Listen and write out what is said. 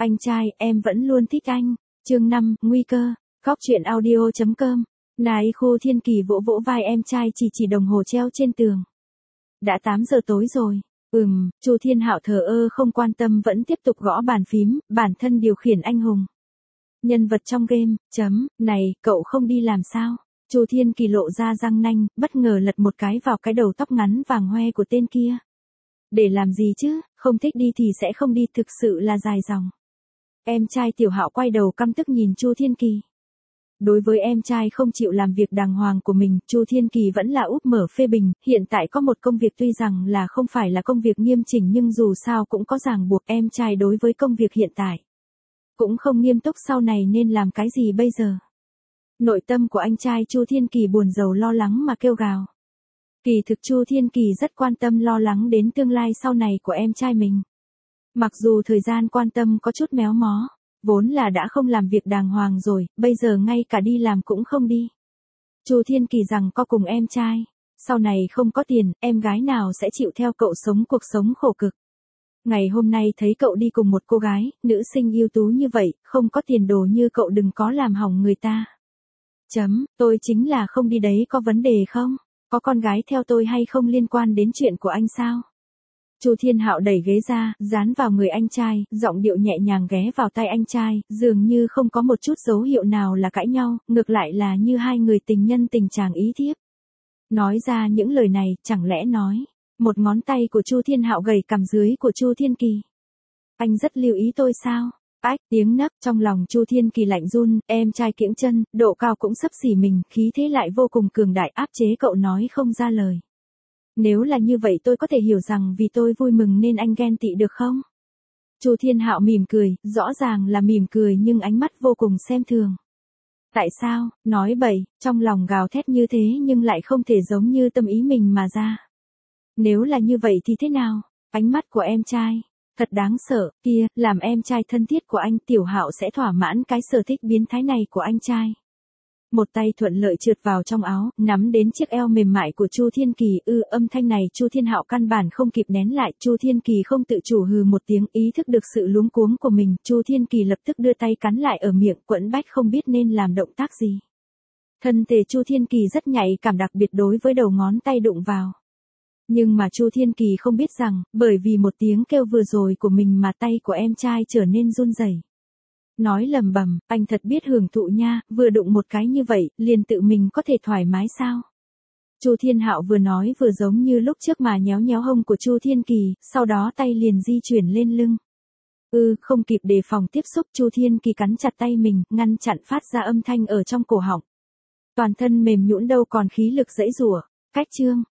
Anh trai, em vẫn luôn thích anh. Chương 5, nguy cơ. Góc truyện audio.com. Nài Khu Thiên Kỳ vỗ vỗ vai em trai chỉ đồng hồ treo trên tường. Đã 8 giờ tối rồi. Chu Thiên Hạo thờ ơ không quan tâm vẫn tiếp tục gõ bàn phím, bản thân điều khiển anh hùng. Nhân vật trong game, này, cậu không đi làm sao? Chu Thiên Kỳ lộ ra răng nanh, bất ngờ lật một cái vào cái đầu tóc ngắn vàng hoe của tên kia. Để làm gì chứ, không thích đi thì sẽ không đi, thực sự là dài dòng. Em trai Tiểu Hạo quay đầu căm tức nhìn Chu Thiên Kỳ. Đối với em trai không chịu làm việc đàng hoàng của mình, Chu Thiên Kỳ vẫn là úp mở phê bình, hiện tại có một công việc tuy rằng là không phải là công việc nghiêm chỉnh nhưng dù sao cũng có ràng buộc em trai đối với công việc hiện tại. Cũng không nghiêm túc sau này nên làm cái gì bây giờ. Nội tâm của anh trai Chu Thiên Kỳ buồn rầu lo lắng mà kêu gào. Kỳ thực Chu Thiên Kỳ rất quan tâm lo lắng đến tương lai sau này của em trai mình. Mặc dù thời gian quan tâm có chút méo mó, vốn là đã không làm việc đàng hoàng rồi, bây giờ ngay cả đi làm cũng không đi. Chu Thiên Kỳ rằng có cùng em trai, sau này không có tiền, em gái nào sẽ chịu theo cậu sống cuộc sống khổ cực. Ngày hôm nay thấy cậu đi cùng một cô gái, nữ sinh ưu tú như vậy, không có tiền đồ như cậu đừng có làm hỏng người ta. Tôi chính là không đi đấy có vấn đề không? Có con gái theo tôi hay không liên quan đến chuyện của anh sao? Chu Thiên Hạo đẩy ghế ra, dán vào người anh trai, giọng điệu nhẹ nhàng ghé vào tai anh trai, dường như không có một chút dấu hiệu nào là cãi nhau, ngược lại là như hai người tình nhân tình chàng ý thiếp. Nói ra những lời này, chẳng lẽ nói, một ngón tay của Chu Thiên Hạo gầy cằm dưới của Chu Thiên Kỳ. Anh rất lưu ý tôi sao? Ách, tiếng nấc trong lòng Chu Thiên Kỳ lạnh run, em trai kiễng chân, độ cao cũng xấp xỉ mình, khí thế lại vô cùng cường đại áp chế cậu nói không ra lời. Nếu là như vậy tôi có thể hiểu rằng vì tôi vui mừng nên anh ghen tị được không? Chu Thiên Hạo mỉm cười, rõ ràng là mỉm cười nhưng ánh mắt vô cùng xem thường. Tại sao, nói bậy, trong lòng gào thét như thế nhưng lại không thể giống như tâm ý mình mà ra. Nếu là như vậy thì thế nào? Ánh mắt của em trai, thật đáng sợ, kia, làm em trai thân thiết của anh Tiểu Hạo sẽ thỏa mãn cái sở thích biến thái này của anh trai. Một tay thuận lợi trượt vào trong áo, nắm đến chiếc eo mềm mại của Chu Thiên Kỳ, âm thanh này Chu Thiên Hạo căn bản không kịp nén lại, Chu Thiên Kỳ không tự chủ hừ một tiếng, ý thức được sự luống cuống của mình, Chu Thiên Kỳ lập tức đưa tay cắn lại ở miệng, quẫn bách không biết nên làm động tác gì. Thân thể Chu Thiên Kỳ rất nhạy cảm đặc biệt đối với đầu ngón tay đụng vào. Nhưng mà Chu Thiên Kỳ không biết rằng, bởi vì một tiếng kêu vừa rồi của mình mà tay của em trai trở nên run rẩy. Nói lầm bầm, anh thật biết hưởng thụ nha, vừa đụng một cái như vậy, liền tự mình có thể thoải mái sao? Chu Thiên Hạo vừa nói vừa giống như lúc trước mà nhéo nhéo hông của Chu Thiên Kỳ, sau đó tay liền di chuyển lên lưng. Không kịp đề phòng tiếp xúc, Chu Thiên Kỳ cắn chặt tay mình, ngăn chặn phát ra âm thanh ở trong cổ họng. Toàn thân mềm nhũn đâu còn khí lực giãy giụa. Cách chương